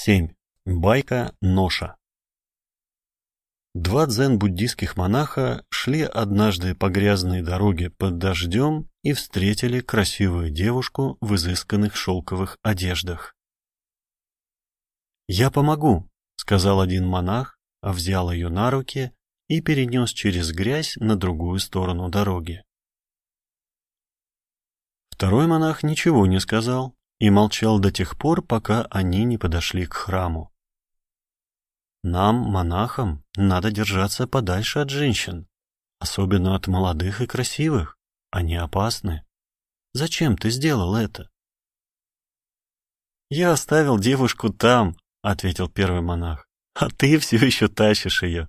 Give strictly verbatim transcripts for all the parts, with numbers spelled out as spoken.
семь. Байка Ноша. Два дзен-буддийских монаха шли однажды по грязной дороге под дождем и встретили красивую девушку в изысканных шелковых одеждах. «Я помогу», — сказал один монах, взял ее на руки и перенес через грязь на другую сторону дороги. Второй монах ничего не сказал и молчал до тех пор, пока они не подошли к храму. Нам, монахам, надо держаться подальше от женщин, особенно от молодых и красивых. Они опасны. Зачем ты сделал это? Я оставил девушку там, ответил первый монах, а ты все еще тащишь ее.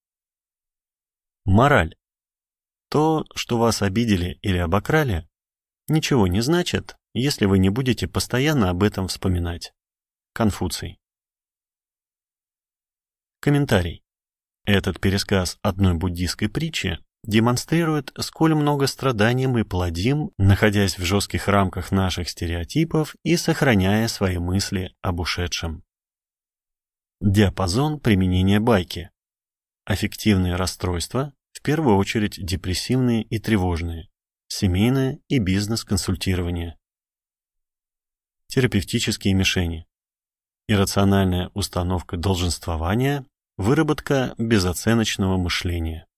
Мораль. То, что вас обидели или обокрали, ничего не значит, если вы не будете постоянно об этом вспоминать. Конфуций. Комментарий. Этот пересказ одной буддийской притчи демонстрирует, сколь много страданий мы плодим, находясь в жестких рамках наших стереотипов и сохраняя свои мысли об ушедшем. Диапазон применения байки. Аффективные расстройства, в первую очередь депрессивные и тревожные, семейное и бизнес-консультирование. Терапевтические мишени. Иррациональная установка долженствования, выработка безоценочного мышления.